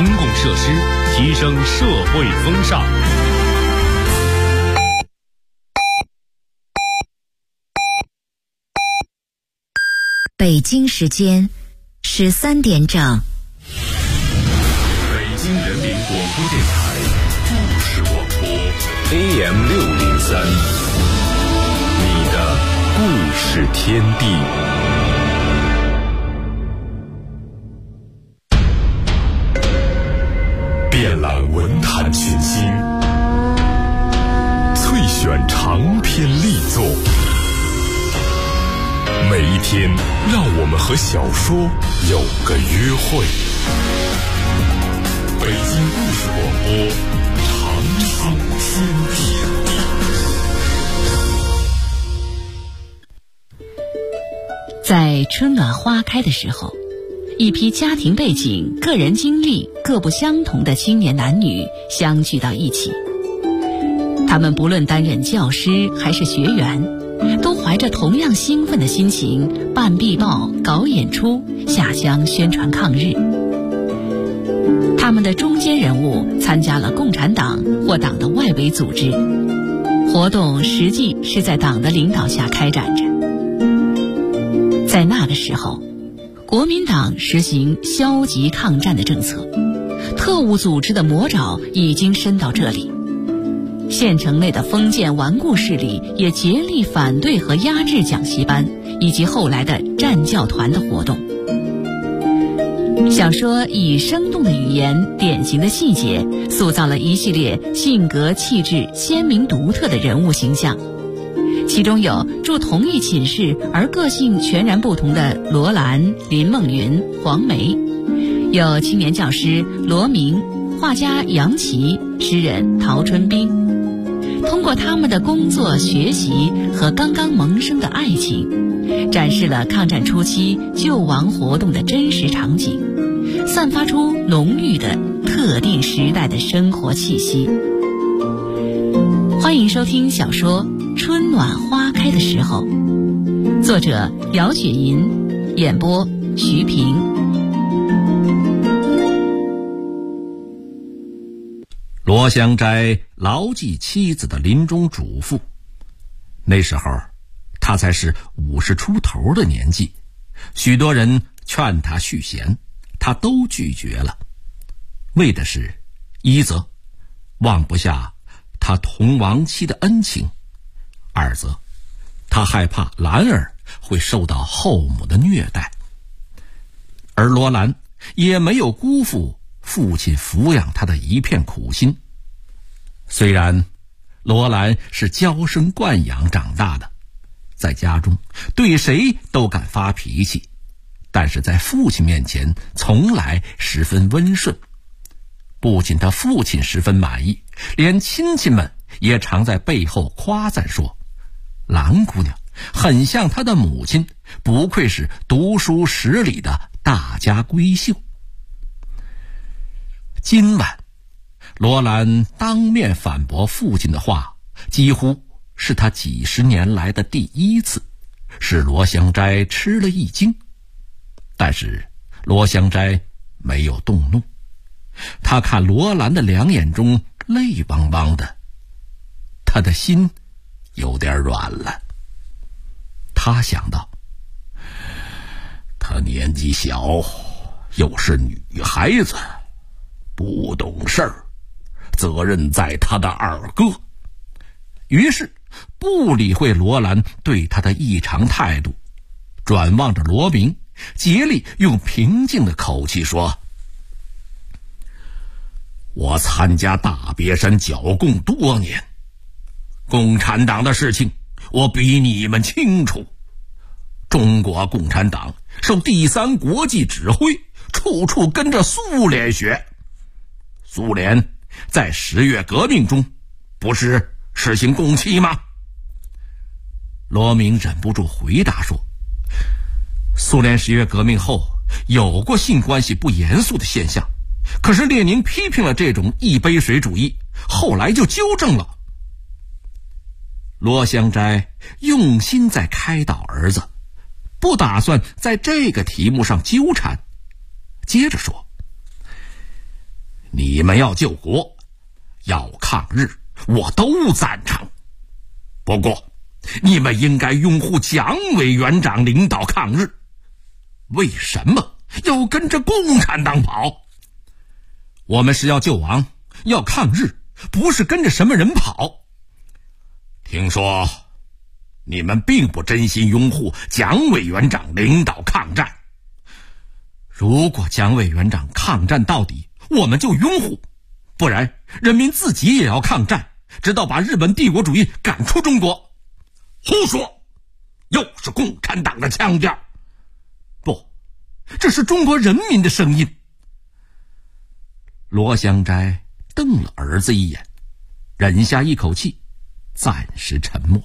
公共设施，提升社会风尚。 北京时间13点整。 北京人民广播电台故事广播 AM603，你的故事天地。遍览文坛群星，萃选长篇力作。每一天，让我们和小说有个约会。北京故事广播，长生天地。 在春暖花开的时候，一批家庭背景、个人经历各不相同的青年男女相聚到一起。他们不论担任教师还是学员，都怀着同样兴奋的心情办壁报、搞演出、下乡宣传抗日。他们的中坚人物参加了共产党或党的外围组织，活动实际是在党的领导下开展着。在那个时候，国民党实行消极抗战的政策，特务组织的魔爪已经伸到这里。县城内的封建顽固势力也竭力反对和压制讲习班以及后来的战教团的活动。小说以生动的语言、典型的细节，塑造了一系列性格气质鲜明独特的人物形象。其中有住同一寝室而个性全然不同的罗兰、林梦云、黄梅，有青年教师罗明、画家杨琦、诗人陶春冰。通过他们的工作、学习和刚刚萌生的爱情，展示了抗战初期救亡活动的真实场景，散发出浓郁的特定时代的生活气息。欢迎收听小说《春暖花开的时候》，作者姚雪银，演播徐平。 罗香斋牢记妻子的临终嘱咐，那时候他才是50出头的年纪，许多人劝他续弦，他都拒绝了，为的是一则忘不下他同亡妻的恩情，二则他害怕兰儿会受到后母的虐待。而罗兰也没有辜负父亲抚养他的一片苦心。虽然罗兰是娇生惯养长大的，在家中对谁都敢发脾气，但是在父亲面前从来十分温顺。不仅他父亲十分满意，连亲戚们也常在背后夸赞说，兰姑娘很像她的母亲，不愧是读书识礼的大家闺秀。今晚罗兰当面反驳父亲的话，几乎是他几十年来的第一次，使罗香斋吃了一惊。但是罗香斋没有动怒，他看罗兰的两眼中泪汪汪的，他的心有点软了。他想到，她年纪小，又是女孩子，不懂事儿，责任在他的二哥。于是不理会罗兰对他的异常态度，转望着罗明，竭力用平静的口气说，我参加大别山剿共多年，共产党的事情我比你们清楚。中国共产党受第三国际指挥，处处跟着苏联学。苏联在10月革命中不是实行共妻吗？罗明忍不住回答说，苏联10月革命后有过性关系不严肃的现象，可是列宁批评了这种一杯水主义，后来就纠正了。罗香斋用心在开导儿子，不打算在这个题目上纠缠，接着说， 你们要救国，要抗日，我都赞成。不过，你们应该拥护蒋委员长领导抗日。为什么要跟着共产党跑？我们是要救亡，要抗日，不是跟着什么人跑。听说你们并不真心拥护蒋委员长领导抗战。如果蒋委员长抗战到底，我们就拥护，不然人民自己也要抗战，直到把日本帝国主义赶出中国。胡说，又是共产党的腔调。不，这是中国人民的声音。罗香斋瞪了儿子一眼，忍下一口气，暂时沉默。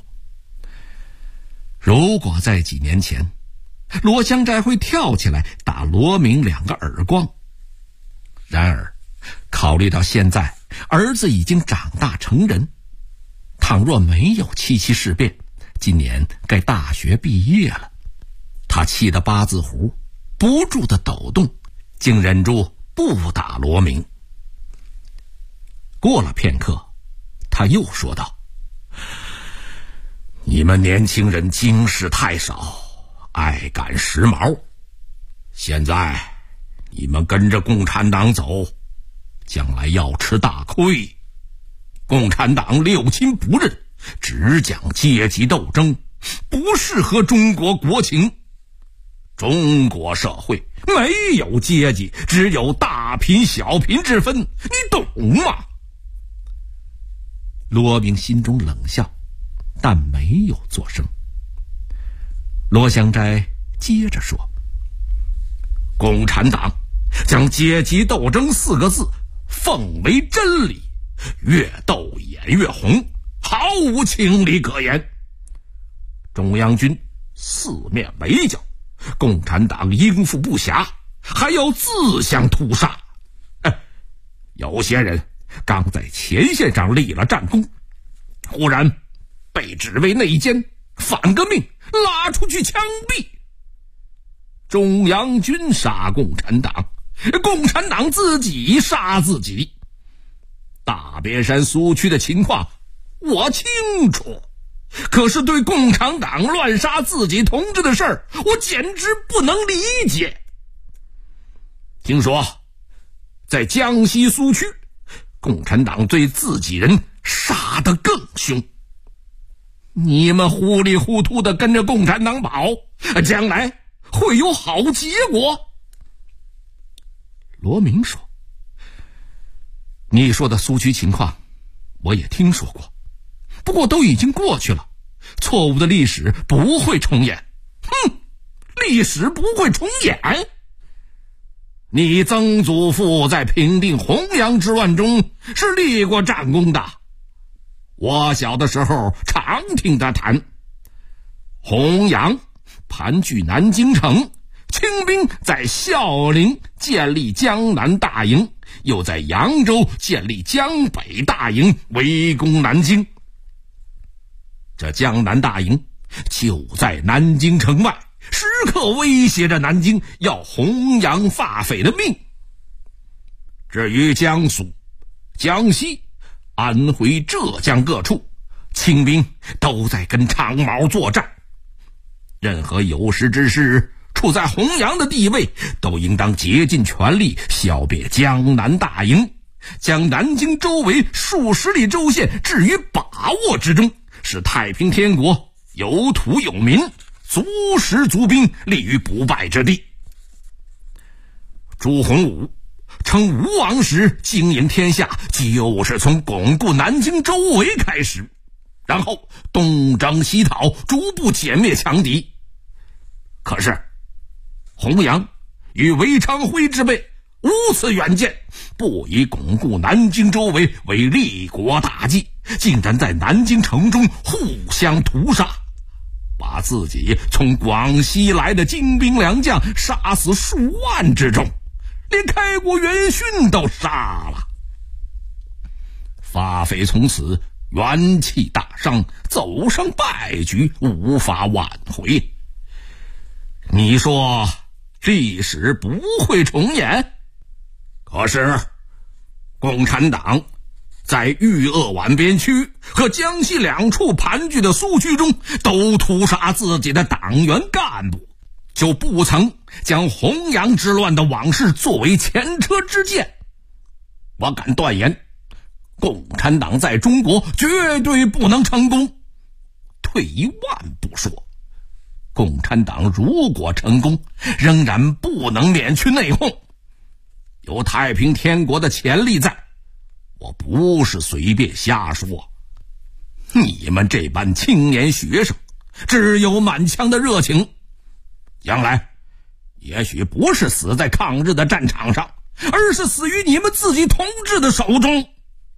如果在几年前，罗香斋会跳起来打罗明2个耳光。然而，考虑到现在儿子已经长大成人，倘若没有77事变，今年该大学毕业了，他气得八字胡不住地抖动，竟忍住不打罗明。过了片刻，他又说道：你们年轻人经识太少，爱赶时髦，现在你们跟着共产党走，将来要吃大亏。共产党六亲不认，只讲阶级斗争，不适合中国国情。中国社会没有阶级，只有大贫小贫之分，你懂吗？罗明心中冷笑，但没有作声。罗香斋接着说：共产党将阶级斗争4个字奉为真理，越斗眼越红，毫无情理可言。中央军4面围剿，共产党应付不暇，还要自相屠杀。有些人刚在前线上立了战功，忽然被指为内奸，反革命，拉出去枪毙。中央军杀共产党，共产党自己杀自己。大别山苏区的情况我清楚，可是对共产党乱杀自己同志的事儿，我简直不能理解。听说在江西苏区，共产党对自己人杀得更凶。你们糊里糊涂的跟着共产党跑，将来会有好结果。罗明说：你说的苏区情况我也听说过，不过都已经过去了，错误的历史不会重演。历史不会重演？你曾祖父在平定洪阳之乱中是立过战功的，我小的时候常听他谈。洪阳盘踞南京城，清兵在孝陵建立江南大营，又在扬州建立江北大营，围攻南京。这江南大营就在南京城外，时刻威胁着南京，要洪阳发匪的命。至于江苏、江西、安徽、浙江各处，清兵都在跟长毛作战。任何有识之士处在洪阳的地位，都应当竭尽全力消灭江南大营，将南京周围数十里州县置于把握之中，使太平天国有土有民，足食足兵，立于不败之地。朱洪武称吴王时经营天下，就是从巩固南京周围开始，然后东征西讨，逐步歼灭强敌。可是洪阳与韦昌辉之辈无此远见，不以巩固南京周围为立国大计，竟然在南京城中互相屠杀，把自己从广西来的精兵良将杀死数万之众，连开国元勋都杀了。发匪从此元气大伤，走上败局，无法挽回。你说历史不会重演？可是共产党在豫鄂皖边区和江西两处盘踞的苏区中都屠杀自己的党员干部，就不曾将洪杨之乱的往事作为前车之鉴。我敢断言，共产党在中国绝对不能成功。退一万步说，共产党如果成功，仍然不能免去内讧。有太平天国的潜力在，我不是随便瞎说。你们这班青年学生只有满腔的热情，将来也许不是死在抗日的战场上，而是死于你们自己同志的手中。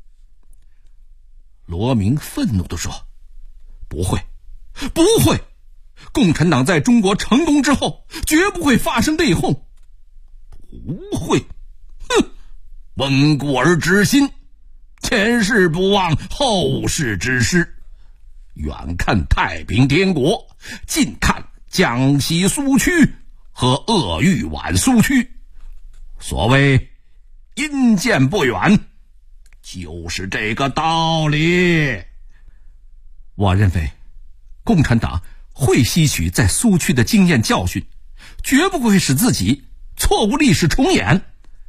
罗明愤怒地说，不会，不会，共产党在中国成功之后绝不会发生内讧，不会。哼，温故而知新，前事不忘后事之师，远看太平天国，近看江西苏区和鄂豫皖苏区。所谓阴见不远，就是这个道理。我认为共产党会吸取在苏区的经验教训，绝不会使自己错误历史重演。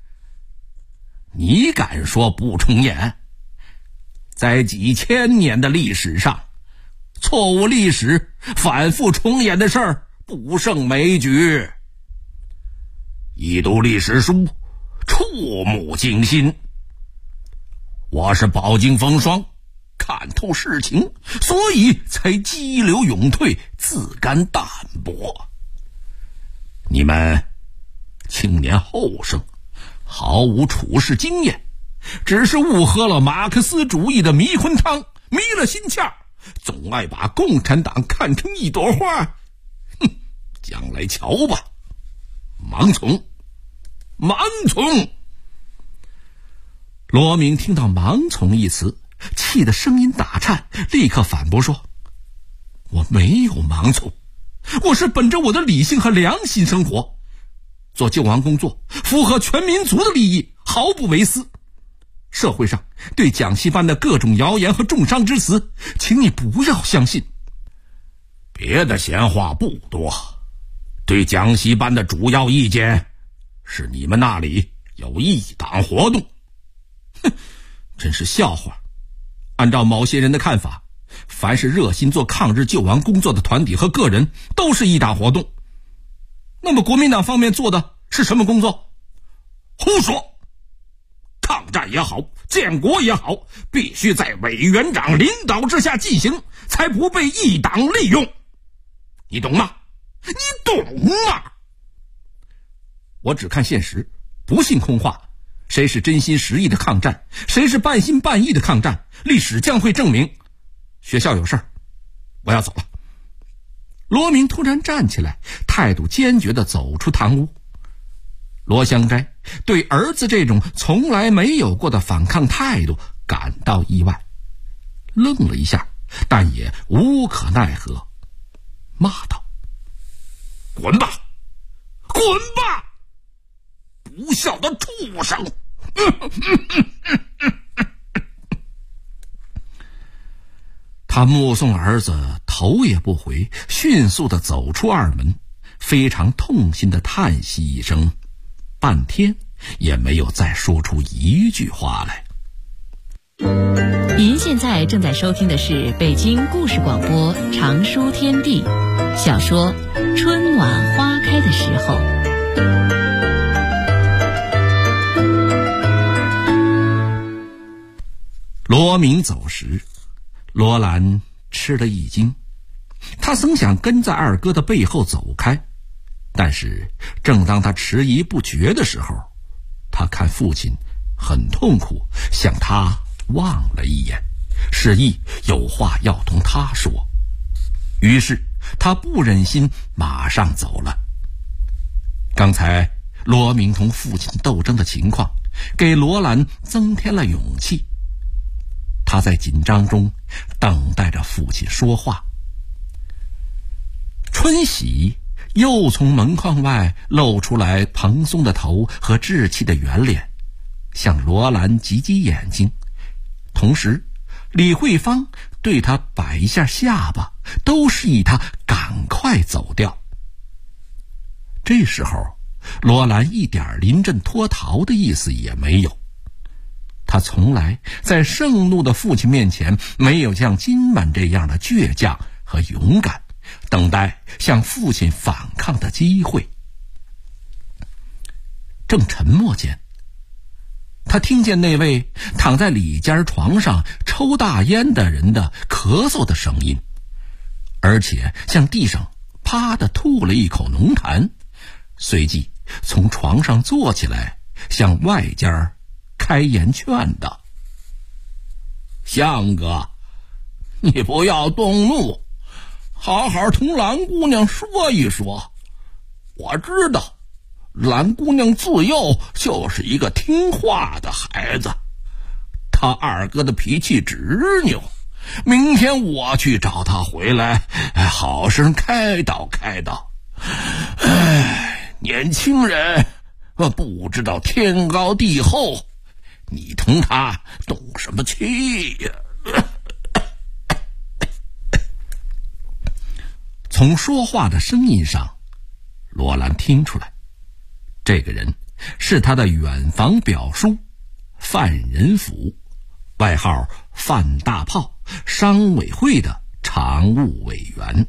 你敢说不重演？在几千年的历史上，错误历史反复重演的事儿不胜枚举。一读历史书，触目惊心。我是饱经风霜，看透事情，所以才激流勇退，自甘淡泊。你们青年后生毫无处世经验，只是误喝了马克思主义的迷魂汤，迷了心窍，总爱把共产党看成一朵花。哼，将来瞧吧，盲从，盲从。罗明听到盲从一词，气得声音打颤，立刻反驳说，我没有盲从，我是本着我的理性和良心生活，做救亡工作符合全民族的利益，毫不为私。社会上对蒋锡班的各种谣言和重伤之词，请你不要相信。别的闲话不多，对蒋锡班的主要意见是你们那里有异党活动。哼，真是笑话。按照某些人的看法，凡是热心做抗日救亡工作的团体和个人都是异党活动。那么国民党方面做的是什么工作？胡说！抗战也好，建国也好，必须在委员长领导之下进行，才不被异党利用。你懂吗？你懂吗？我只看现实，不信空话。谁是真心实意的抗战，谁是半心半意的抗战，历史将会证明。学校有事儿，我要走了。罗明突然站起来，态度坚决地走出堂屋。罗香斋对儿子这种从来没有过的反抗态度感到意外，愣了一下，但也无可奈何，骂道，滚吧，滚吧，不孝的畜生！他目送儿子头也不回，迅速地走出二门，非常痛心地叹息一声，半天也没有再说出一句话来。 您现在正在收听的是北京故事广播长书天地小说《春暖花开的时候》。 罗明走时，罗兰吃了一惊，他曾想跟在二哥的背后走开，但是正当他迟疑不决的时候，他看父亲很痛苦，向他望了一眼，示意有话要同他说。于是他不忍心马上走了。刚才罗明同父亲斗争的情况给罗兰增添了勇气，他在紧张中等待着父亲说话。春喜又从门框外露出来蓬松的头和稚气的圆脸， 向罗兰挤挤眼睛，同时李慧芳对他摆一下下巴，都示意他赶快走掉。这时候罗兰一点临阵脱逃的意思也没有，他从来在盛怒的父亲面前没有像今晚这样的倔强和勇敢，等待向父亲反抗的机会。正沉默间，他听见那位躺在里间床上抽大烟的人的咳嗽的声音，而且向地上啪地吐了一口浓痰，随即从床上坐起来，向外间开言劝道：“相哥，你不要动怒，好好同兰姑娘说一说。我知道兰姑娘自幼就是一个听话的孩子，她二哥的脾气执拗，明天我去找她回来，好生开导开导。年轻人不知道天高地厚，你同他动什么气呀？”从说话的声音上，罗兰听出来，这个人是他的远房表叔范仁甫，外号范大炮，商委会的常务委员。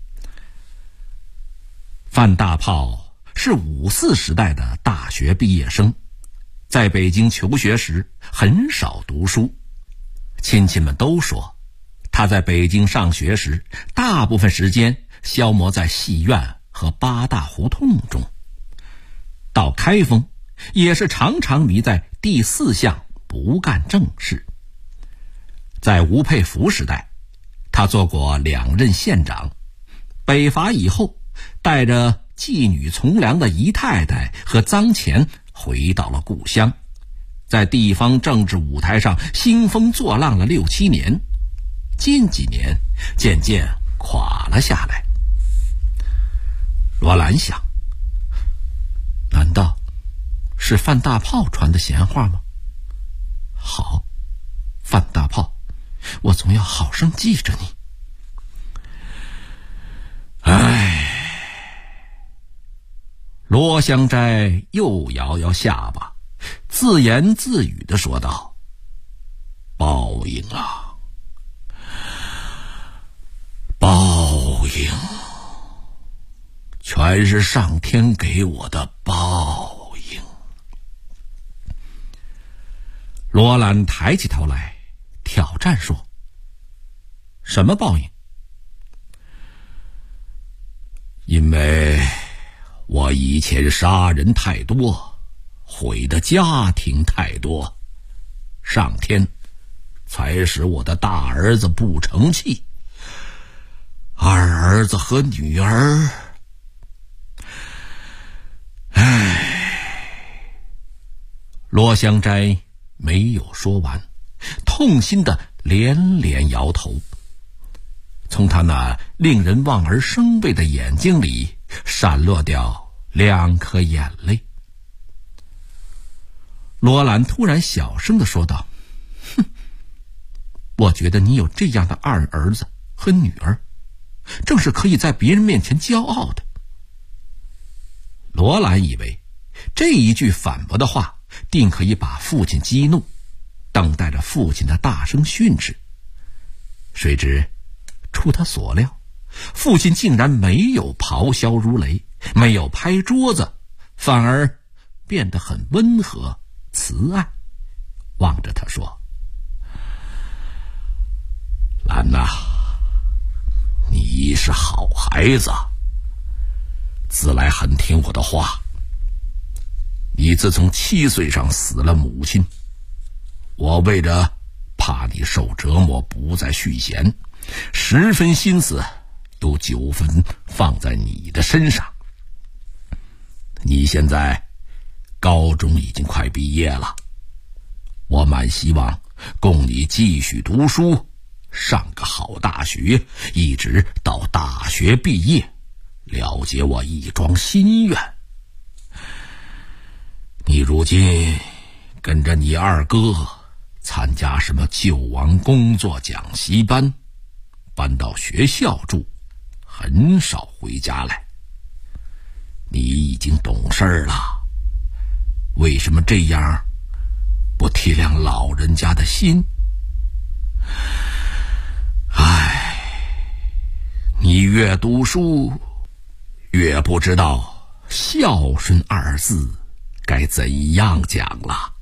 范大炮是54时代的大学毕业生，在北京求学时很少读书，亲戚们都说他在北京上学时大部分时间消磨在戏院和八大胡同中，到开封也是常常迷在第4项不干正事。在吴佩孚时代，他做过2任县长，北伐以后带着妓女从良的姨太太和脏钱回到了故乡，在地方政治舞台上兴风作浪了6、7年，近几年渐渐垮了下来。罗兰想，难道是范大炮传的闲话吗？好，范大炮，我总要好生记着你。罗香斋又摇摇下巴，自言自语地说道：“报应啊，报应，全是上天给我的报应。”罗兰抬起头来挑战说：“什么报应？”因为我以前杀人太多，毁的家庭太多，上天才使我的大儿子不成器，二儿子和女儿，罗香斋没有说完，痛心的连连摇头。从他那令人望而生畏的眼睛里闪落掉2颗眼泪。罗兰突然小声地说道：“哼，我觉得你有这样的二儿子和女儿，正是可以在别人面前骄傲的。”罗兰以为这一句反驳的话定可以把父亲激怒，等待着父亲的大声训斥。谁知出他所料，父亲竟然没有咆哮如雷，没有拍桌子，反而变得很温和慈爱，望着他说：“兰娜，你是好孩子，自来很听我的话。你自从7岁上死了母亲，我为着怕你受折磨不再续弦，10分心思有9分放在你的身上。你现在高中已经快毕业了，我满希望供你继续读书，上个好大学，一直到大学毕业，了结我一桩心愿。你如今跟着你二哥参加什么救亡工作讲习班，搬到学校住，很少回家来。你已经懂事了，为什么这样不体谅老人家的心？你越读书，越不知道孝顺二字该怎样讲了。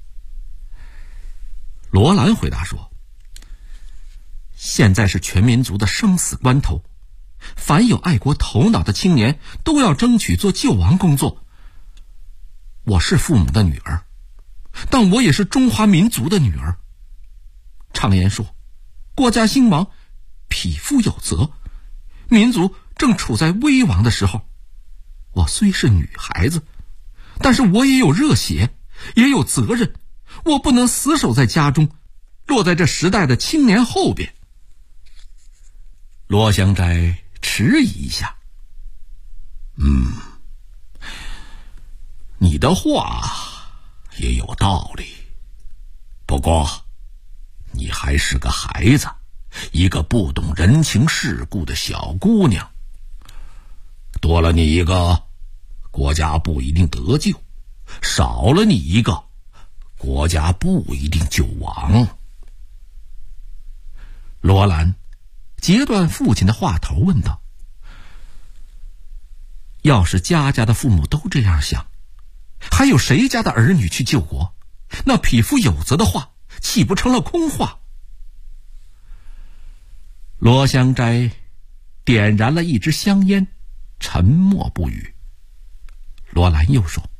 罗兰回答说，现在是全民族的生死关头，凡有爱国头脑的青年都要争取做救亡工作。我是父母的女儿，但我也是中华民族的女儿。常言说，国家兴亡，匹夫有责，民族正处在危亡的时候。我虽是女孩子，但是我也有热血，也有责任，我不能死守在家中，落在这时代的青年后边。罗香斋迟疑一下，你的话也有道理，不过你还是个孩子，一个不懂人情世故的小姑娘，多了你一个，国家不一定得救；少了你一个，国家不一定就亡。罗兰截断父亲的话头，问道：要是家家的父母都这样想，还有谁家的儿女去救国？那匹夫有责的话岂不成了空话？罗香斋点燃了一支香烟，沉默不语。罗兰又说：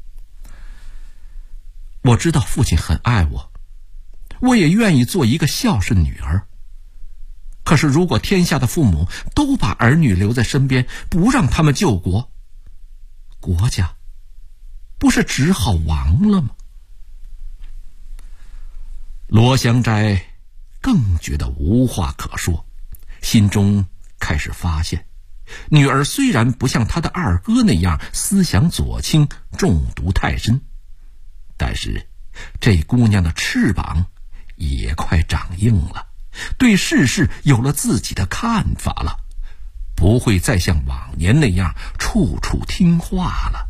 我知道父亲很爱我，我也愿意做一个孝顺女儿。可是如果天下的父母都把儿女留在身边，不让他们救国，国家不是只好亡了吗？罗香斋更觉得无话可说，心中开始发现，女儿虽然不像他的二哥那样思想左倾，中毒太深，但是这姑娘的翅膀也快长硬了，对世事有了自己的看法了，不会再像往年那样处处听话了。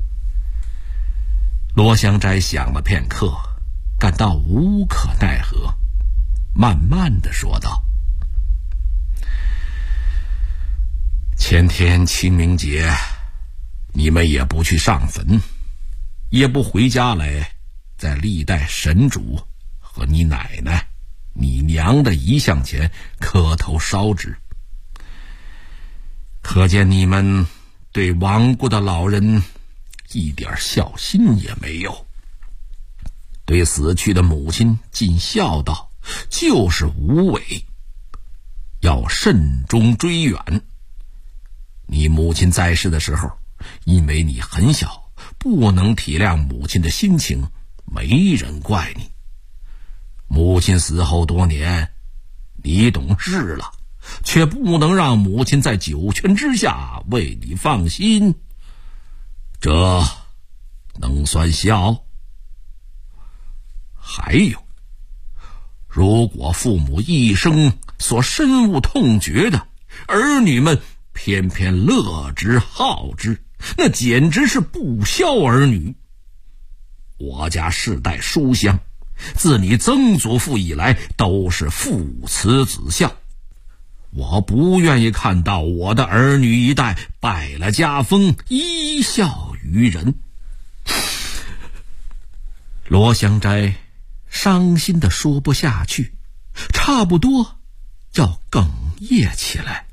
罗香斋想了片刻，感到无可奈何，慢慢地说道：前天清明节，你们也不去上坟，也不回家来在历代神主和你奶奶、你娘的遗像前磕头烧纸，可见你们对亡国的老人一点孝心也没有，对死去的母亲尽孝道就是无为，要慎终追远。你母亲在世的时候，因为你很小，不能体谅母亲的心情，没人怪你。母亲死后多年，你懂事了，却不能让母亲在九泉之下为你放心，这能算孝？还有，如果父母一生所深恶痛绝的，儿女们偏偏乐之好之，那简直是不孝儿女。我家世代书香，自你曾祖父以来都是父慈子孝，我不愿意看到我的儿女一代败了家风，依孝于人。罗香斋伤心地说不下去，差不多要哽咽起来。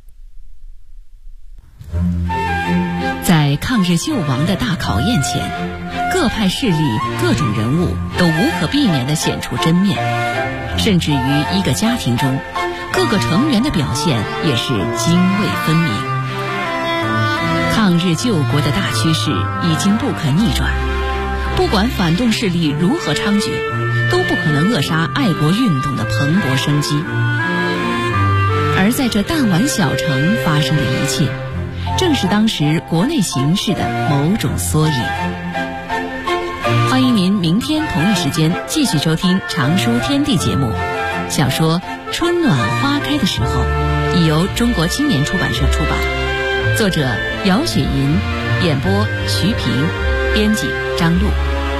在抗日救亡的大考验前，各派势力、各种人物都无可避免地显出真面，甚至于一个家庭中，各个成员的表现也是泾渭分明。抗日救国的大趋势已经不可逆转，不管反动势力如何猖獗，都不可能扼杀爱国运动的蓬勃生机。而在这弹丸小城发生的一切，正是当时国内形势的某种缩影。 欢迎您明天同一时间继续收听《常书天地》节目。小说《春暖花开的时候》已由中国青年出版社出版，作者姚雪银，演播徐平，编辑张璐。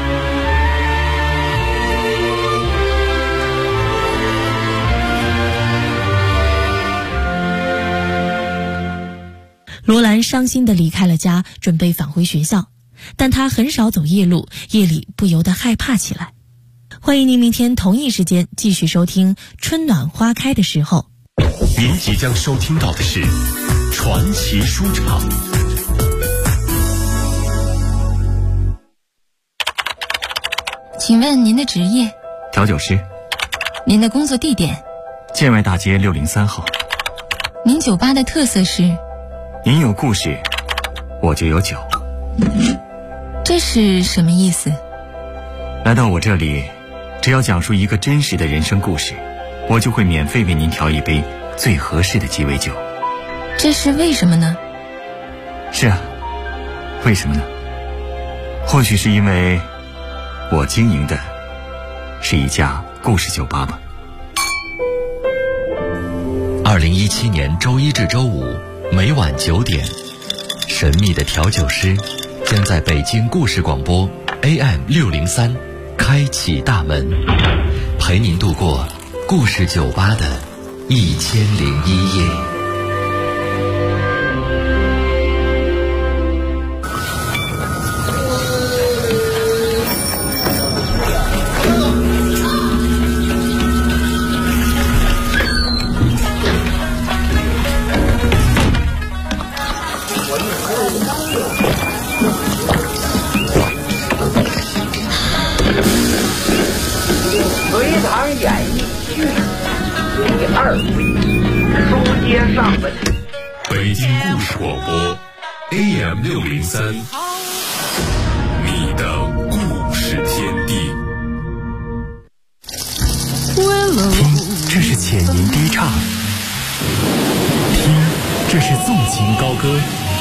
罗兰伤心地离开了家，准备返回学校，但他很少走夜路，夜里不由得害怕起来。欢迎您明天同一时间继续收听《春暖花开的时候》。 您即将收听到的是传奇书场。 请问您的职业？ 调酒师。 您的工作地点？ 建外大街603号。 您酒吧的特色是？ 您有故事，我就有酒。 这是什么意思？ 来到我这里，只要讲述一个真实的人生故事，我就会免费为您调一杯最合适的鸡尾酒。 这是为什么呢？ 是啊，为什么呢？或许是因为我经营的是一家故事酒吧吧。 2017年周一至周五每晚9点，神秘的调酒师将在北京故事广播 AM603开启大门，陪您度过故事酒吧的1001夜。 北京故事广播 AM603，你的故事天地。 听，这是浅吟低唱；听，这是纵情高歌；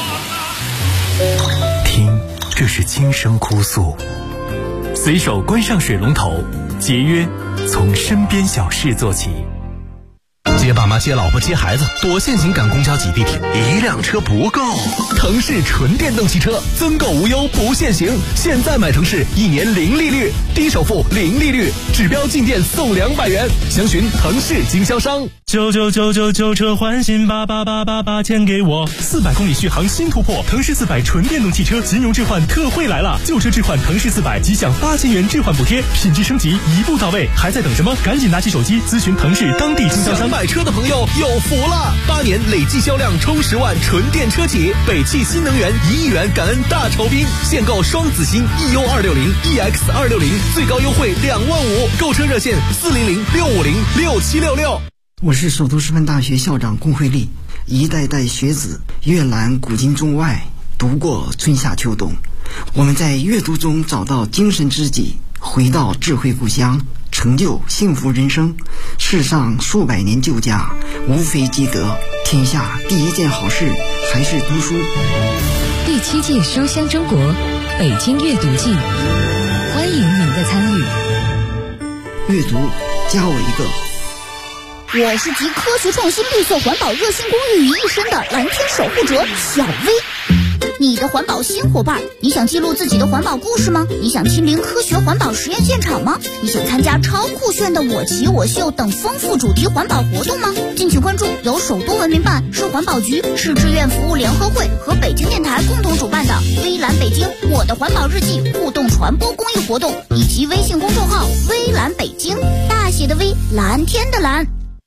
听，这是轻声哭诉。随手关上水龙头，节约从身边小事做起。 接爸妈接老婆接孩子，多限行赶公交挤地铁，一辆车不够。腾势纯电动汽车增购无忧不限行，现在买腾势1年零利率，低首付零利率，指标进店送200元，详询腾势经销商。 99999旧车换新，8888钱给我。400公里续航新突破，腾势400纯电动汽车金融置换特惠来了，旧车置换腾势400即享8000元置换补贴，品质升级一步到位，还在等什么？赶紧拿起手机咨询腾势当地经销商。 买车的朋友有福了，8年累计销量冲10万，纯电车企，北汽新能源1亿元感恩大酬宾，现购双子星 EU260、EX260，最高优惠2万5，购车热线400-650-6766。 我是首都师范大学校长龚慧丽，一代代学子阅览古今中外，读过春夏秋冬，我们在阅读中找到精神知己，回到智慧故乡，成就幸福人生。世上数百年旧家，无非积德，天下第一件好事还是读书。 第7届书香中国北京阅读季，欢迎您的参与。 阅读加我一个。 我是集科学创新、绿色环保、热心公益于一身的蓝天守护者小薇。你的环保新伙伴，你想记录自己的环保故事吗？你想亲临科学环保实验现场吗？你想参加超酷炫的我骑我秀等丰富主题环保活动吗？敬请关注由首都文明办、市环保局、市志愿服务联合会和北京电台共同主办的微蓝北京我的环保日记互动传播公益活动，以及微信公众号微蓝北京，大写的微，蓝天的蓝。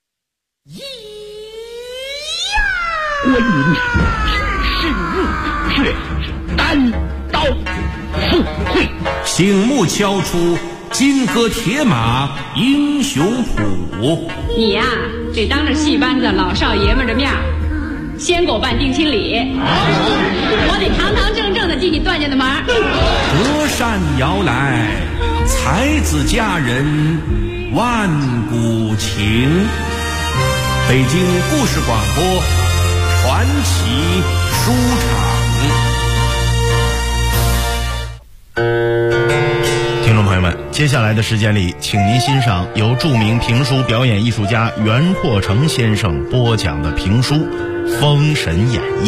观音是入却单刀赴会， 醒目敲出金戈铁马英雄谱。 你呀，得当着戏班子老少爷们的面先给我办定亲礼，我得堂堂正正的进你段家的门。 隔山遥来，才子佳人万古情。北京故事广播传奇书场。 朋友们，接下来的时间里，请您欣赏由著名评书表演艺术家袁阔成先生播讲的评书《封神演义》。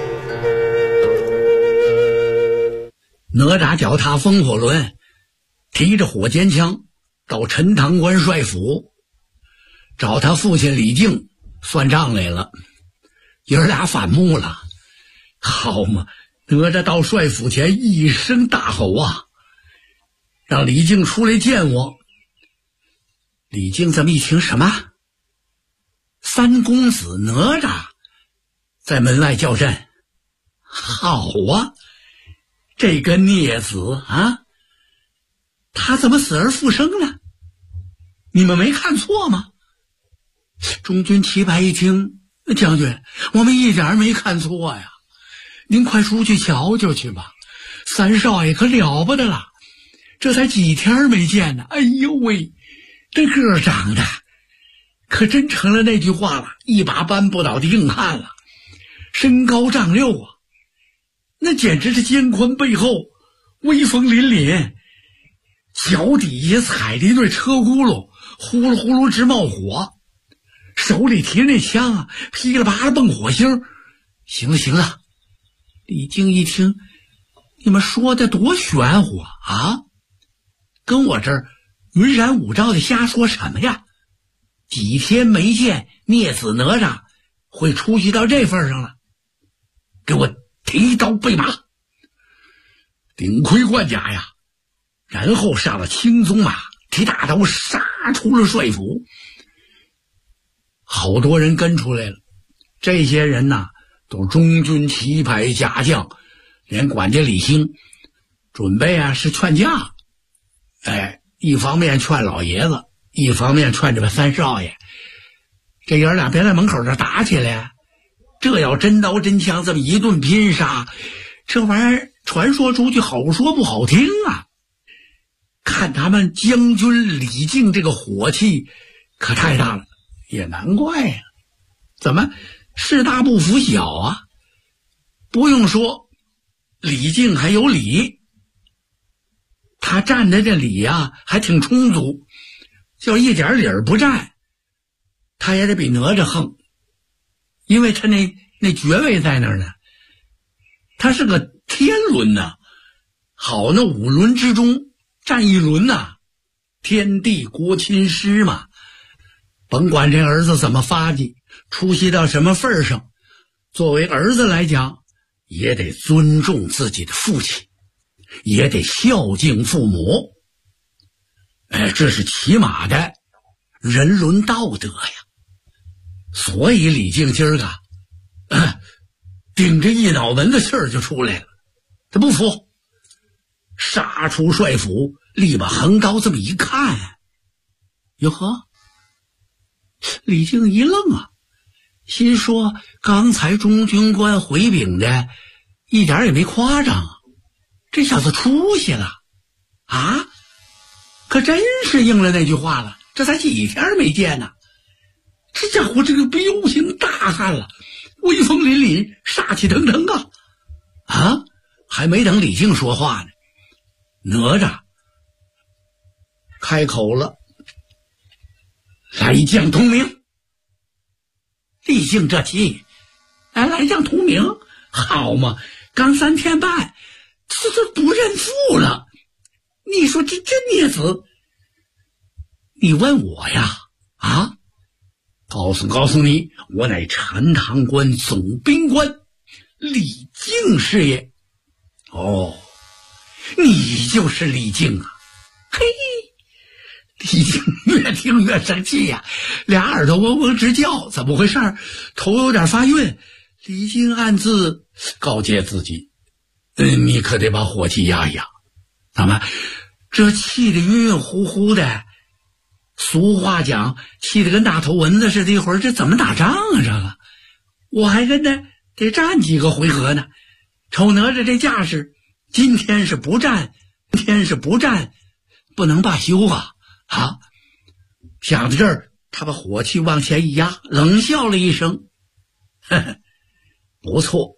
哪吒脚踏风火轮，提着火尖枪到陈塘关帅府，找他父亲李靖算账来了。爷儿俩反目了，好嘛！哪吒到帅府前一声大吼啊，让李靖出来见我。李靖这么一听，什么？三公子哪吒在门外叫阵？好啊，这个孽子啊，他怎么死而复生呢？你们没看错吗？中军齐白一听，将军，我们一点没看错呀，您快出去瞧瞧去吧。三少爷可了不得了，这才几天没见呢，哎呦喂，这个儿长得可真成了那句话了，一把搬不倒的硬汉了，身高丈6啊，那简直是肩宽背厚，威风凛凛，脚底下踩着一对车轱辘，呼噜呼噜直冒火，手里提着那枪啊，噼里啪啦蹦火星。行了行了，李靖一听，你们说的多玄乎啊，跟我这儿云山雾罩的瞎说什么呀？几天没见，孽子哪吒会出息到这份上了？给我提刀备马，顶盔贯甲呀，然后上了青鬃马，提大刀杀出了帅府。好多人跟出来了，这些人呐，都是中军旗牌家将，连管家李兴准备啊是劝架，一方面劝老爷子，一方面劝这个三少爷，这爷俩别在门口这打起来，这要真刀真枪这么一顿拼杀，这玩意儿传说出去好说不好听啊。看他们将军李靖这个火气可太大了，也难怪呀，怎么势大不服小啊？不用说，李靖还有理，他占的这理啊还挺充足，就一点理儿不占，他也得比哪吒横，因为他那爵位在那儿呢，他是个天伦呐，好，那5轮之中占1轮呐，天地国亲师嘛。甭管这儿子怎么发迹，出息到什么份上，作为儿子来讲，也得尊重自己的父亲，也得孝敬父母，这是起码的人伦道德呀。所以李靖今儿个顶着一脑门子气儿就出来了，他不服，杀出帅府，立马横刀这么一看，哟呵，李靖一愣啊，心说刚才中军官回禀的一点也没夸张，这小子出息了啊，可真是应了那句话了，这才几天没见呢，这家伙这个彪形大汉了，威风凛凛，杀气腾腾啊！还没等李靖说话呢，哪吒开口了，来将同名。李靖这气，来将同名，好嘛，刚3天半，这不认父了。你说这孽子，你问我呀？告诉你，我乃陈塘关总兵官李靖是也。哦，你就是李靖啊！嘿，李靖越听越生气呀，俩耳朵嗡嗡直叫，怎么回事？头有点发晕。李靖暗自告诫自己，你可得把火气压一压。怎么，这气得晕晕乎乎的？俗话讲，气得跟大头蚊子似的，一会儿这怎么打仗啊？这个，我还跟他得战几个回合呢。瞅哪吒这架势，今天是不战，不能罢休啊！想到这儿，他把火气往前一压，冷笑了一声：“呵呵，不错，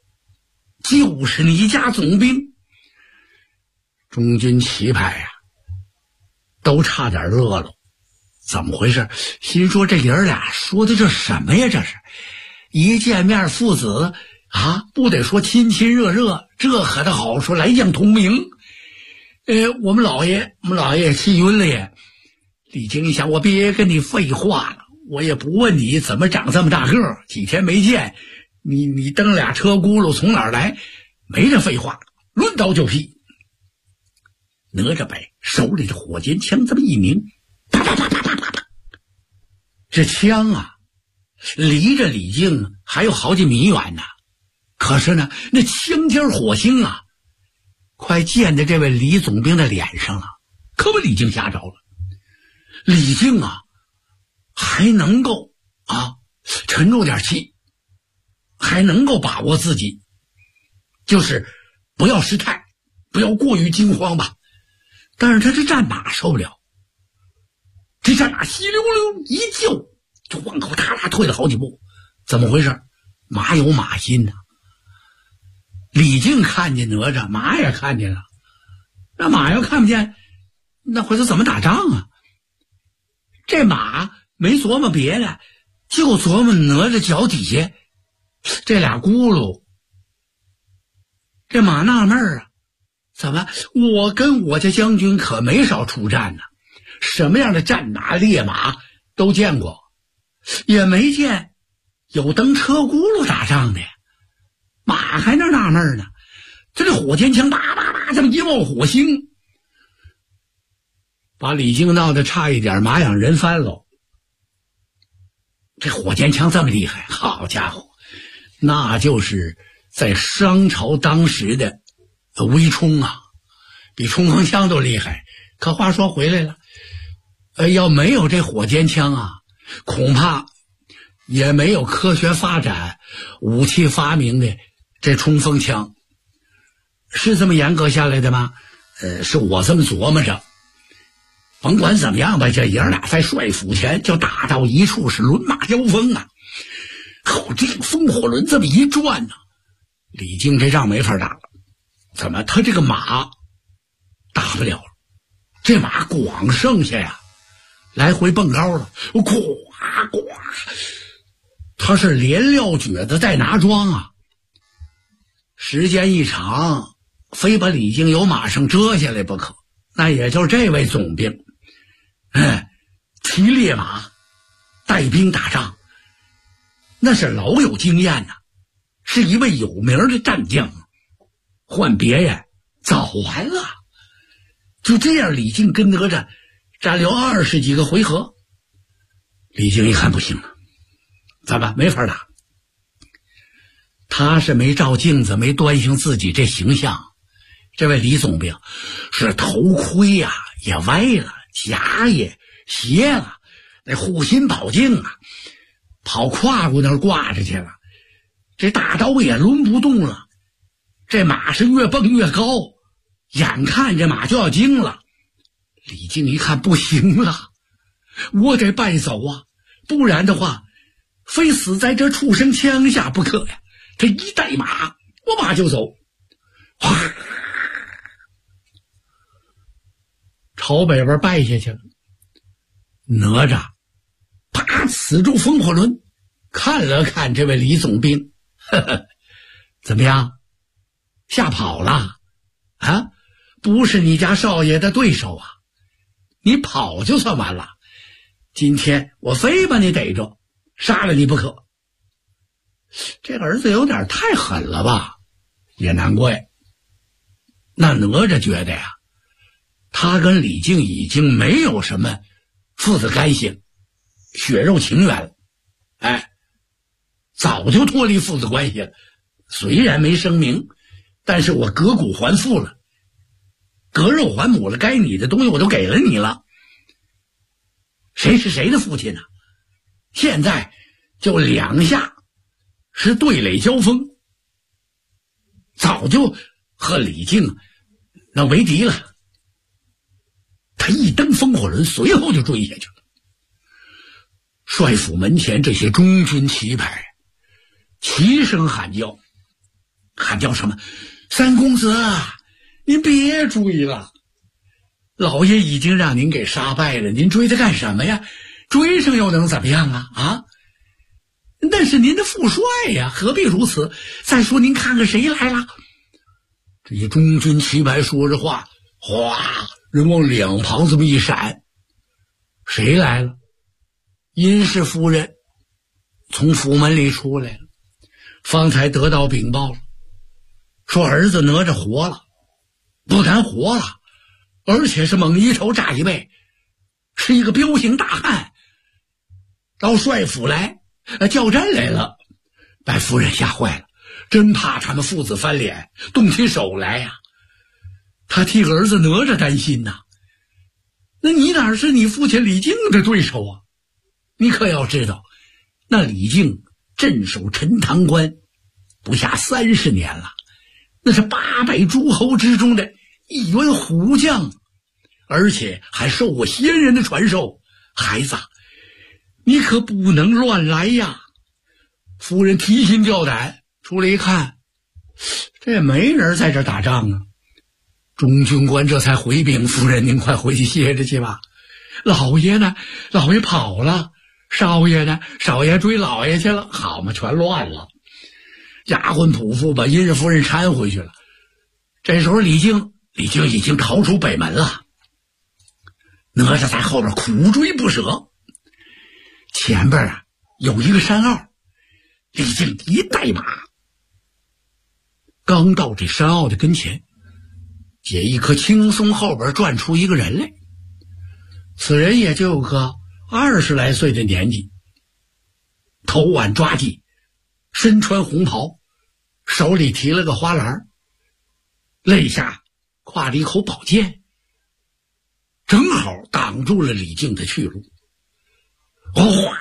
就是你家总兵。中军旗牌呀， 都差点乐了。怎么回事？心说这爷儿俩说的这什么呀？这是一见面父子啊，不得说亲亲热热，这可倒好说来将同名。我们老爷气晕了耶。李靖一想，我别跟你废话了，我也不问你怎么长这么大个儿，几天没见，你蹬俩车轱辘从哪儿来？没这废话，抡刀就劈。哪吒把手里的火尖枪这么一拧，啪啪啪啪啪啪啪，这枪啊，离着李靖还有好几米远呢。可是呢，那枪尖火星啊，快溅在这位李总兵的脸上了，可把李靖吓着了。李靖啊，还能够沉住点气，还能够把握自己，就是不要失态，不要过于惊慌吧。但是他这战马受不了，这战马稀溜溜一救，就往后踏拉退了好几步。怎么回事？马有马心呐。李靖看见哪吒，马也看见了。那马要看不见，那回头怎么打仗啊？这马没琢磨别的，就琢磨哪吒脚底下这俩轱辘。这马纳闷啊，怎么我跟我家将军可没少出战呢？什么样的战马烈马都见过，也没见有蹬车轱辘打仗的呀。马还那纳闷呢，这火尖枪叭叭叭这么一冒火星，把李靖闹得差一点马仰人翻喽。这火尖枪这么厉害，好家伙，那就是在商朝当时的微冲啊，比冲锋枪都厉害。可话说回来了，要没有这火尖枪啊，恐怕也没有科学发展武器发明的这冲锋枪。是这么严格下来的吗？是我这么琢磨着。甭管怎么样吧，这爷俩在帅府前就打到一处，是轮马交锋啊。这个风火轮这么一转呢，李靖这仗没法打了。怎么他这个马打不了了？这马光剩下呀来回蹦高了，呱呱，他是连撂蹶子带拿桩啊。时间一长，非把李靖由马上折下来不可。那也就是这位总兵骑烈马带兵打仗，那是老有经验呐，是一位有名的战将。换别人早完了。就这样，李靖跟哪吒战了20几个回合。李靖一看不行了，怎么没法打？他是没照镜子，没端详自己这形象。这位李总兵是头盔呀也歪了，甲也斜了，那护心宝镜啊跑胯骨那儿挂着去了，这大刀也抡不动了。这马是越蹦越高，眼看这马就要惊了。李靖一看不行了，我得败走啊，不然的话非死在这畜生枪下不可呀。这一带马，我马就走，哗，朝北边败下去了。哪吒啪死住风火轮，看了看这位李总兵，呵呵，怎么样？吓跑了啊？不是你家少爷的对手啊，你跑就算完了。今天我非把你逮着，杀了你不可。这个儿子有点太狠了吧？也难怪。那哪吒觉得呀，他跟李靖已经没有什么父子干系、血肉情缘了，早就脱离父子关系了。虽然没声明，但是我割骨还父了，割肉还母了，该你的东西我都给了你了。谁是谁的父亲呢？现在就两下是对垒交锋，早就和李靖那为敌了。他一蹬风火轮，随后就追下去了。帅府门前这些中军旗牌齐声喊叫，喊叫什么？三公子，您别追了， 老爷已经让您给杀败了，您追他干什么呀？追上又能怎么样啊？啊！那是您的父帅呀，何必如此？再说您看看谁来了？这一中军旗牌说着话，哗，人往两旁这么一闪，谁来了？殷氏夫人从府门里出来了，方才得到禀报了，说儿子哪吒活了，不但活了，而且是猛一头炸一背，是一个彪形大汉，到帅府来叫战来了。把夫人吓坏了，真怕他们父子翻脸，动起手来呀。他替儿子哪吒担心呐。那你哪是你父亲李靖的对手啊？你可要知道，那李靖镇守陈塘关不下30年了，那是800诸侯之中的一员虎将，而且还受过先人的传授。孩子，你可不能乱来呀！夫人提心吊胆出来一看，这也没人在这打仗啊。中军官这才回禀夫人，您快回去歇着去吧。老爷呢？老爷跑了。少爷呢？少爷追老爷去了。好嘛，全乱了。丫鬟仆妇把殷氏夫人搀回去了。这时候李靖已经逃出北门了。哪吒在后边苦追不舍。前边啊有一个山坳，李靖一带马，刚到这山坳的跟前，解一棵青松后边转出一个人来。此人也就有个20来岁的年纪，头挽抓髻，身穿红袍，手里提了个花篮，肋下挎着一口宝剑，正好挡住了李靖的去路。哗！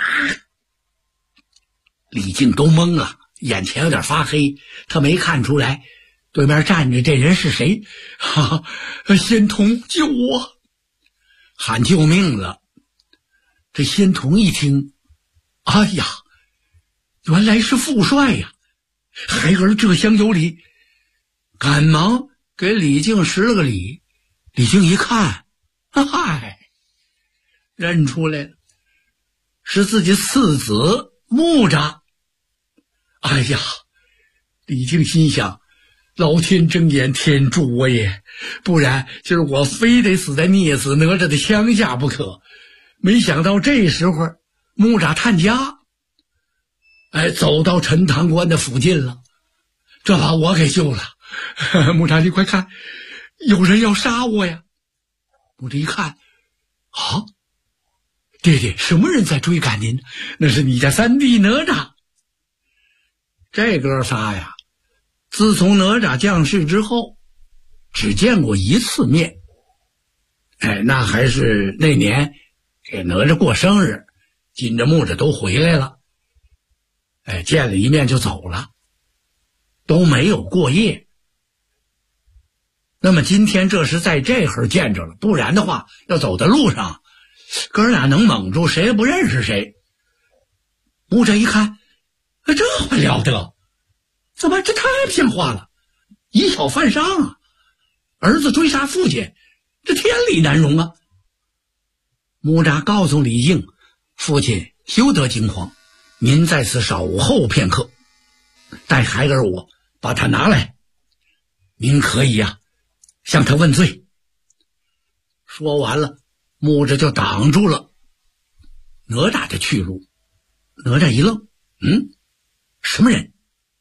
李靖都懵了，眼前有点发黑，他没看出来对面站着这人是谁。仙童救我！喊救命了。这仙童一听，哎呀，原来是父帅呀！孩儿这厢有礼，赶忙给李靖施了个礼。李靖一看，嗨，认出来了，是自己次子木吒。哎呀，李靖心想，老天睁眼天助我也，不然今儿我非得死在孽子哪吒的枪下不可。没想到这时候木吒探家，走到陈塘关的附近了，这把我给救了。木吒，你快看，有人要杀我呀！木吒一看，啊，爹爹，什么人在追赶您？那是你家三弟哪吒。这哥仨呀，自从哪吒降世之后，只见过一次面。那还是那年给哪吒过生日，金着木吒都回来了，见了一面就走了，都没有过夜。那么今天这是在这会儿见着了，不然的话要走在路上，哥俩能蒙住，谁也不认识谁。木吒一看，这还了得，怎么这太不像话了，以小犯上啊！儿子追杀父亲，这天理难容啊！木吒告诉李靖，父亲休得惊慌，您在此守候片刻，待孩儿我把他拿来，您可以向他问罪。说完了，木吒就挡住了哪吒的去路。哪吒一愣，什么人？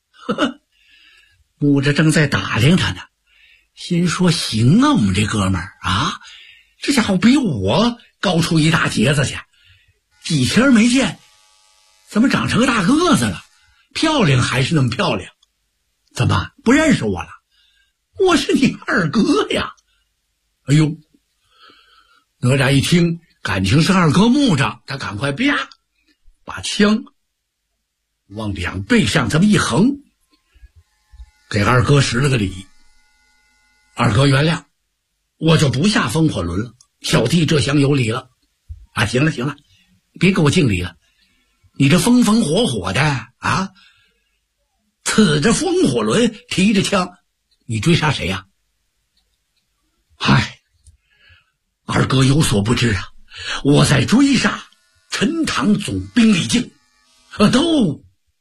木吒正在打量他呢，心说行啊，我们这哥们儿啊，这家伙比我高出一大截子去，几天没见，怎么长成个大个子了？漂亮还是那么漂亮，怎么不认识我了？我是你二哥呀！哎呦，哪吒一听感情是二哥木吒，他赶快啪把枪往两背上这么一横，给二哥施了个礼。二哥原谅，我就不下风火轮了，小弟这厢有礼了。行了，别给我敬礼了，你这风风火火的啊，呲着风火轮，提着枪，你追杀谁呀？ 二哥有所不知啊，我在追杀陈塘总兵李靖，都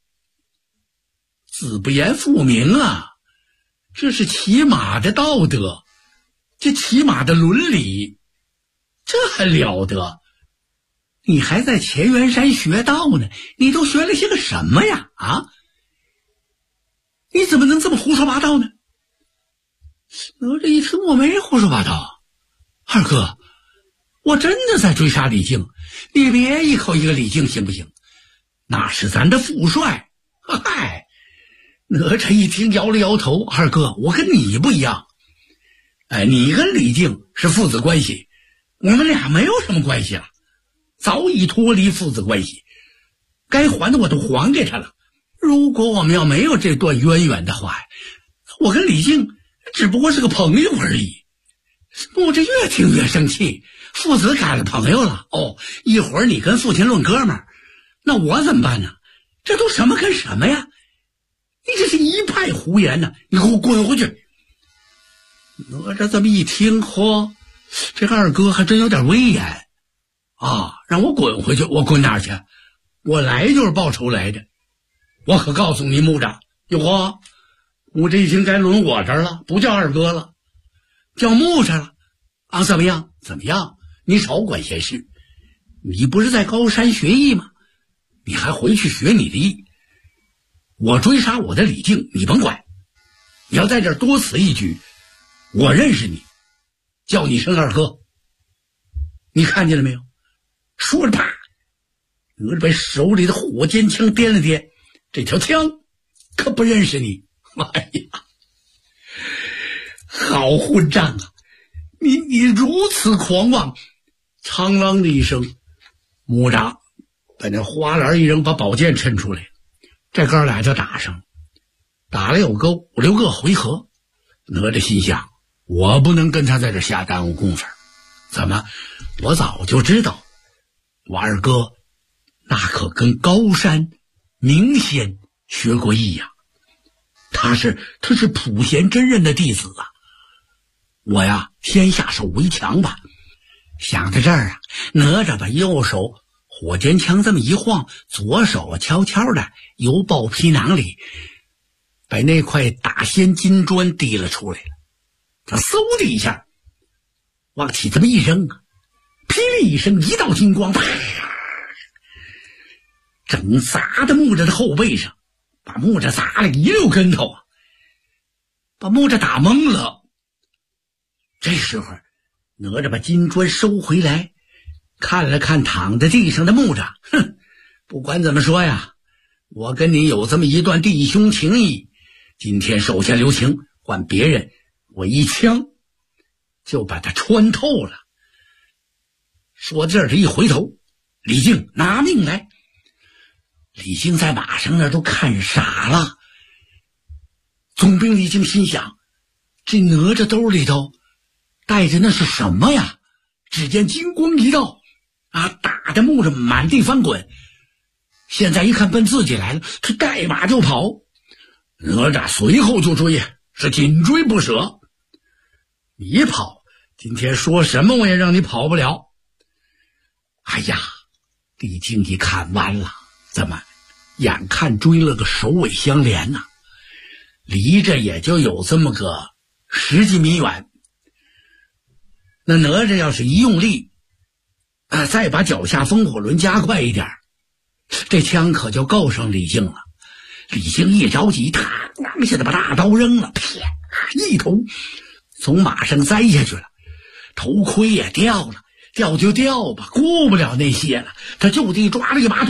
子不言父名啊，这是骑马的道德，这骑马的伦理，这还了得？你还在乾元山学道呢，你都学了些个什么呀？啊，你怎么能这么胡说八道呢？哪吒一听，我没胡说八道，二哥，我真的在追杀李靖，你别一口一个李靖行不行？那是咱的副帅。嗨，哪吒一听摇了摇头，二哥，我跟你不一样，你跟李靖是父子关系，我们俩没有什么关系了，早已脱离父子关系，该还的我都还给他了。如果我们要没有这段渊源的话，我跟李靖只不过是个朋友而已。我这越听越生气，父子改了朋友了。一会儿你跟父亲论哥们儿，那我怎么办呢？这都什么跟什么呀？你这是一派胡言呢！你给我滚回去！哪吒这么一听，这二哥还真有点威严啊！让我滚回去，我滚哪儿去？我来就是报仇来的。我可告诉你，木吒，木吒已经该轮我这儿了，不叫二哥了，叫木吒了啊！怎么样？你少管闲事。你不是在高山学艺吗？你还回去学你的艺。我追杀我的李靖，你甭管。你要在这儿多此一举，我认识你，叫你声二哥。你看见了没有？说着啪，哪吒把手里的火尖枪掂了掂，这条枪可不认识你。哎呀，好混账啊！你如此狂妄！苍啷的一声，木吒把那花篮一扔，把宝剑抻出来，这哥俩就打上，打了有个5、6个回合。哪吒心想，我不能跟他在这瞎耽误功夫。怎么？我早就知道，我二哥那可跟高山名仙学过艺呀，他是普贤真人的弟子啊。我呀，先下手为强吧。想到这儿啊，哪吒把右手火尖枪这么一晃，左手悄悄的由抱皮囊里把那块大仙金砖提了出来了。他嗖的一下往起这么一扔啊，噼里一声，一道金光，啪，整砸在木吒的后背上，把木吒砸了一溜跟头啊，把木吒打懵了。这时候哪吒把金砖收回来，看了看躺在地上的木吒，不管怎么说呀，我跟你有这么一段弟兄情谊，今天手下留情，换别人我一枪就把他穿透了。说这儿他一回头，李靖拿命来。李靖在马上那都看傻了。总兵李靖心想，这哪吒兜里头带着那是什么呀？只见金光一道啊，打的木吒满地翻滚。现在一看奔自己来了，他带马就跑。哪吒随后就追，是紧追不舍。你跑，今天说什么我也让你跑不了。哎呀，李靖一看完了，怎么眼看追了个首尾相连呐，离着也就有这么个10几米远。那哪吒要是一用力再把脚下风火轮加快一点，这枪可就够上李靖了。李靖一着急，他当下的把大刀扔了，啪，一头从马上栽下去了，头盔也掉了，掉就掉吧，顾不了那些了。他就地抓了一把土，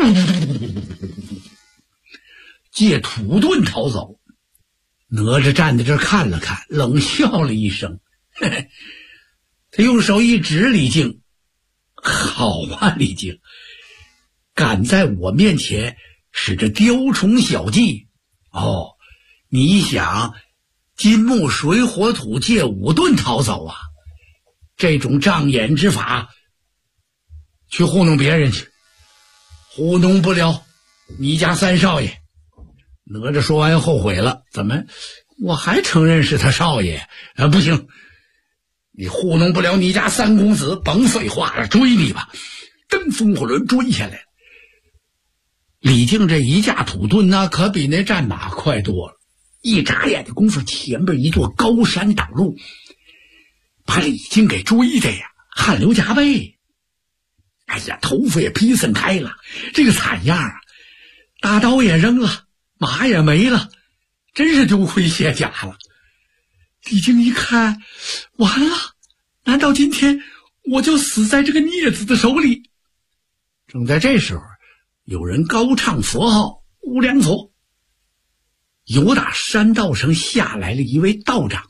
借土遁逃走。哪吒站在这儿看了看，冷笑了一声，嘿嘿，他用手一指李靖，好啊，李靖，敢在我面前使这雕虫小技，你想金木水火土借5遁逃走啊？这种障眼之法去糊弄别人去，糊弄不了你家三少爷。哪吒说完后悔了，怎么我还承认是他少爷不行， 你糊弄不了你家三公子，甭废话了，追你吧。跟风火轮追下来了。李靖这一架土遁那可比那战马快多了，一眨眼的功夫，前边一座高山挡路，把李靖给追的呀汗流浃背。哎呀，头发也披散开了，这个惨样啊！大刀也扔了，马也没了，真是丢盔卸甲了。李靖一看，完了，难道今天我就死在这个孽子的手里？正在这时候，有人高唱佛号无量佛，由打山道上下来了一位道长，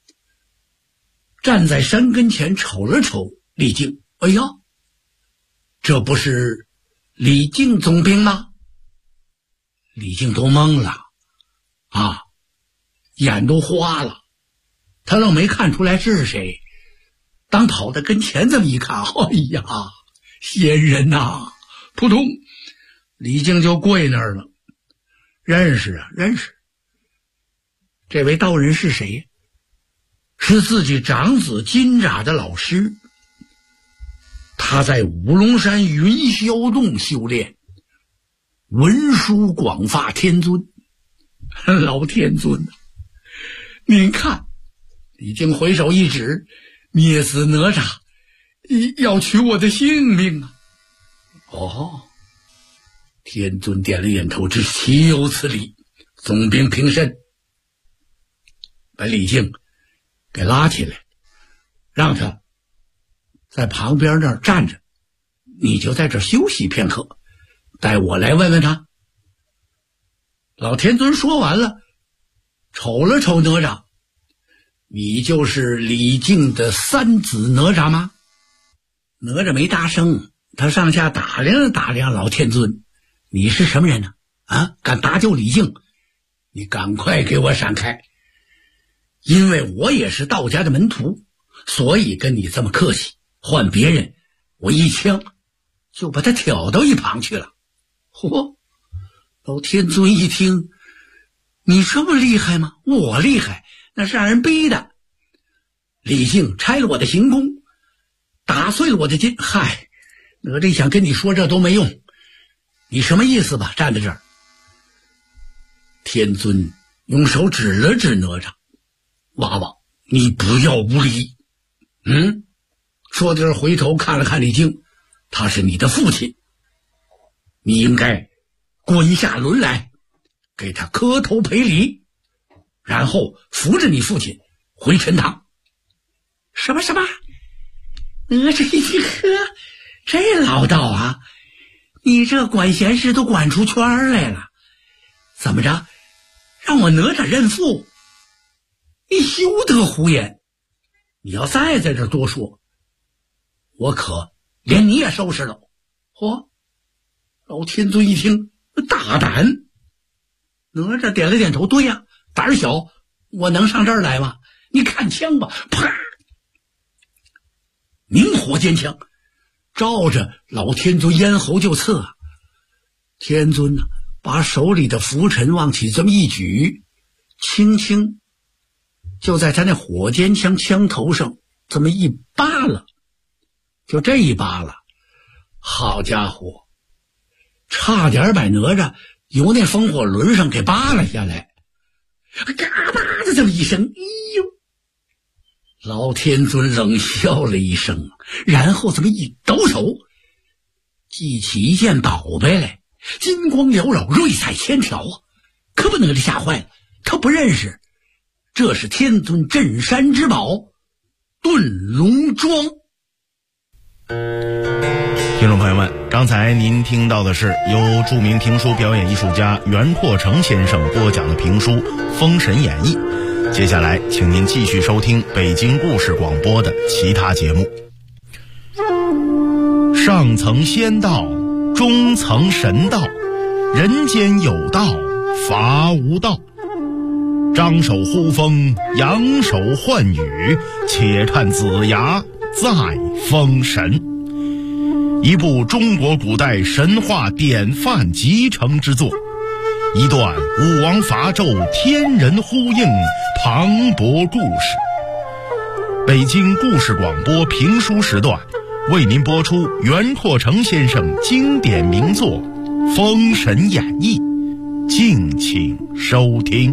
站在山跟前瞅了瞅李靖，哎呀，这不是李靖总兵吗？李靖都懵了啊，眼都花了，他愣没看出来是谁。当跑到跟前这么一看，哎呀，仙人呐！扑通，李靖就跪那儿了。认识啊，认识。这位道人是谁呀？是自己长子金吒的老师。他在五龙山云霄洞修炼，文殊广发天尊。老天尊，您看，李靖回手一指，孽子哪吒要取我的性命啊！哦，天尊点了点头，这岂有此理！总兵平身，把李靖给拉起来，让他在旁边那儿站着，你就在这儿休息片刻，待我来问问他。老天尊说完了，瞅了瞅哪吒，你就是李靖的三子哪吒吗？哪吒没答声，他上下打量了打量老天尊，你是什么人呢？啊，敢搭救李靖？你赶快给我闪开！因为我也是道家的门徒，所以跟你这么客气，换别人我一枪就把他挑到一旁去了。嚯！老天尊一听，你这么厉害吗？我厉害，那是让人逼的。李靖拆了我的行宫，打碎了我的筋。嗨，哪吒想跟你说这都没用，你什么意思吧？站在这儿。天尊用手指了指哪吒，娃娃，你不要无礼。说着回头看了看李靖，他是你的父亲，你应该滚下轮来，给他磕头赔礼，然后扶着你父亲回陈塘。什么？哪吒一听，呵，这老道啊，你这管闲事都管出圈来了，怎么着，让我哪吒认父？你休得胡言！你要再在这多说，我可连你也收拾了。嚯！老天尊一听，大胆！哪吒点了点头，对呀，胆小，我能上这儿来吗？你看枪吧！啪！明火尖枪照着老天尊咽喉就刺啊！天尊呢，把手里的拂尘往起这么一举，轻轻就在他那火尖枪枪头上这么一扒拉，就这一扒拉，好家伙，差点把哪吒由那风火轮上给扒拉下来，嘎巴的这么一声，哎呦！老天尊冷笑了一声，然后这么一抖手，记起一件宝贝来，金光缭绕，瑞彩千条啊！可把哪吒吓坏了，他不认识，这是天尊镇山之宝遁龙桩。 听众朋友们，刚才您听到的是由著名评书表演艺术家袁阔成先生播讲的评书《封神演义》。接下来请您继续收听北京故事广播的其他节目。上层仙道，中层神道，人间有道，法无道。张手呼风，扬手唤雨，且看子牙再封神。一部中国古代神话典范集成之作，一段武王伐纣天人呼应磅礴故事。 北京故事广播评书时段，为您播出袁阔成先生经典名作《封神演义》，敬请收听。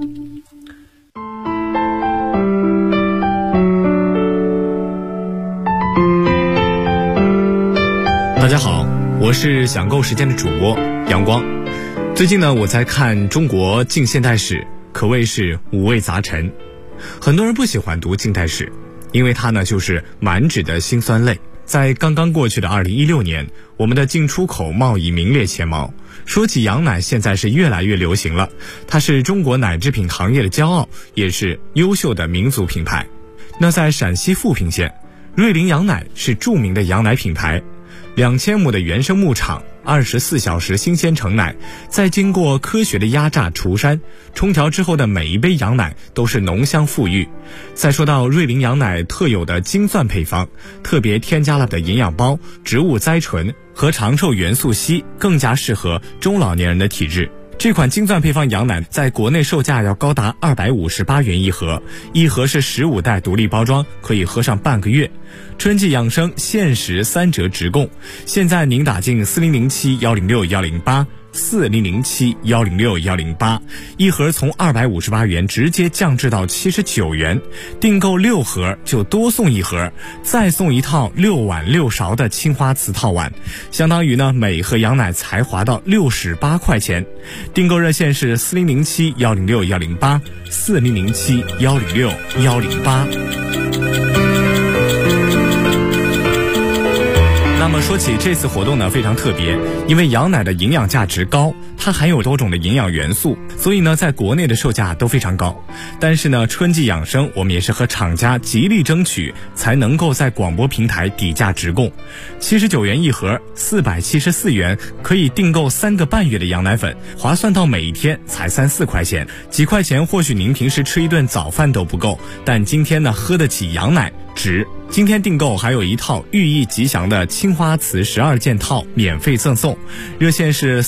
大家好，我是享购时间的主播阳光。最近呢，我在看中国近现代史，可谓是五味杂陈。很多人不喜欢读近代史，因为它呢就是满纸的辛酸泪。在刚刚过去的2016年，我们的进出口贸易名列前茅。说起羊奶，现在是越来越流行了，它是中国奶制品行业的骄傲，也是优秀的民族品牌。那在陕西富平县，瑞麟羊奶是著名的羊奶品牌。2000亩的原生牧场，24小时新鲜成奶，再经过科学的压榨除膻冲调之后的每一杯羊奶都是浓香馥郁。再说到瑞麟羊奶特有的金钻配方，特别添加了的营养包、植物甾醇和长寿元素硒，更加适合中老年人的体质。这款金钻配方羊奶在国内售价要高达258元一盒，一盒是15袋独立包装，可以喝上半个月。春季养生限时3折直供，现在您打进4007-106-108，4007-106-108，一盒从258元直接降至到79元，订购6盒就多送一盒，再送一套6碗6勺的青花瓷套碗，相当于呢每盒羊奶才划到68块钱。订购热线是4007-106-108，4007-106-108。那么说起这次活动呢，非常特别，因为羊奶的营养价值高，它含有多种的营养元素，所以呢在国内的售价都非常高。但是呢春季养生，我们也是和厂家极力争取，才能够在广播平台底价直供。79元一盒，474元可以订购3个半月的羊奶粉，划算到每一天才3-4块钱。几块钱或许您平时吃一顿早饭都不够，但今天呢喝得起羊奶值。今天订购还有一套寓意吉祥的青花瓷12件套免费赠送，热线是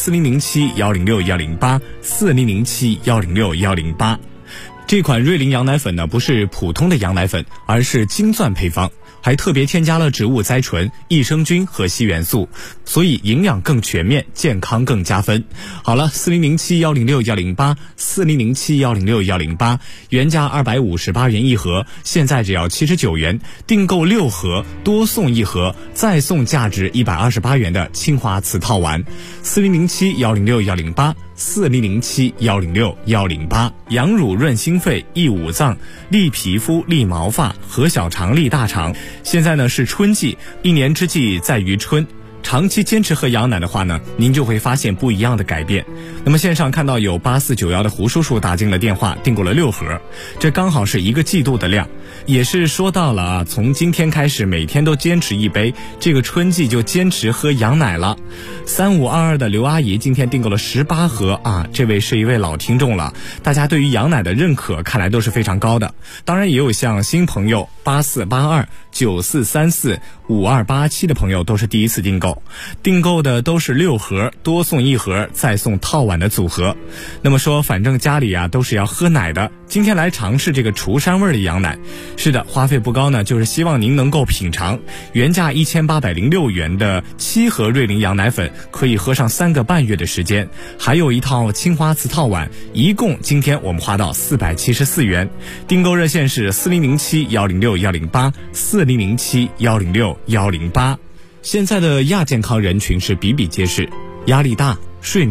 4007-106-108，4007-106-108。这款瑞麟羊奶粉呢不是普通的羊奶粉，而是金钻配方，还特别添加了植物甾醇、益生菌和硒元素，所以营养更全面，健康更加分。好了，4007-106-108， 4007-106-108，原价258元一盒，现在只要79元，订购6盒多送一盒，再送价值128元的青花瓷套碗。4007-106-108， 4007-106-108。羊乳润心肺、益五脏、利皮肤、利毛发，和小肠、利大肠。现在呢是春季，一年之计在于春。长期坚持喝羊奶的话呢，您就会发现不一样的改变。那么线上看到有8491的胡叔叔打进了电话，订购了6盒，这刚好是1个季度的量。也是说到了啊，从今天开始每天都坚持1杯，这个春季就坚持喝羊奶了。3522的刘阿姨今天订购了18盒啊，这位是一位老听众了，大家对于羊奶的认可看来都是非常高的。当然也有像新朋友8482、9434、5287的朋友都是第一次订购，订购的都是6盒多送1盒再送套碗的组合。那么说反正家里啊都是要喝奶的，今天来尝试这个除膻味的羊奶。是的，花费不高呢，就是希望您能够品尝。原价1806元的7盒瑞麟羊奶粉可以喝上3个半月的时间，还有一套青花瓷套碗，一共今天我们花到474元。订购热线是4007-106-108， 4007-106-108。现在的亚健康人群是比比皆是，压力大、睡眠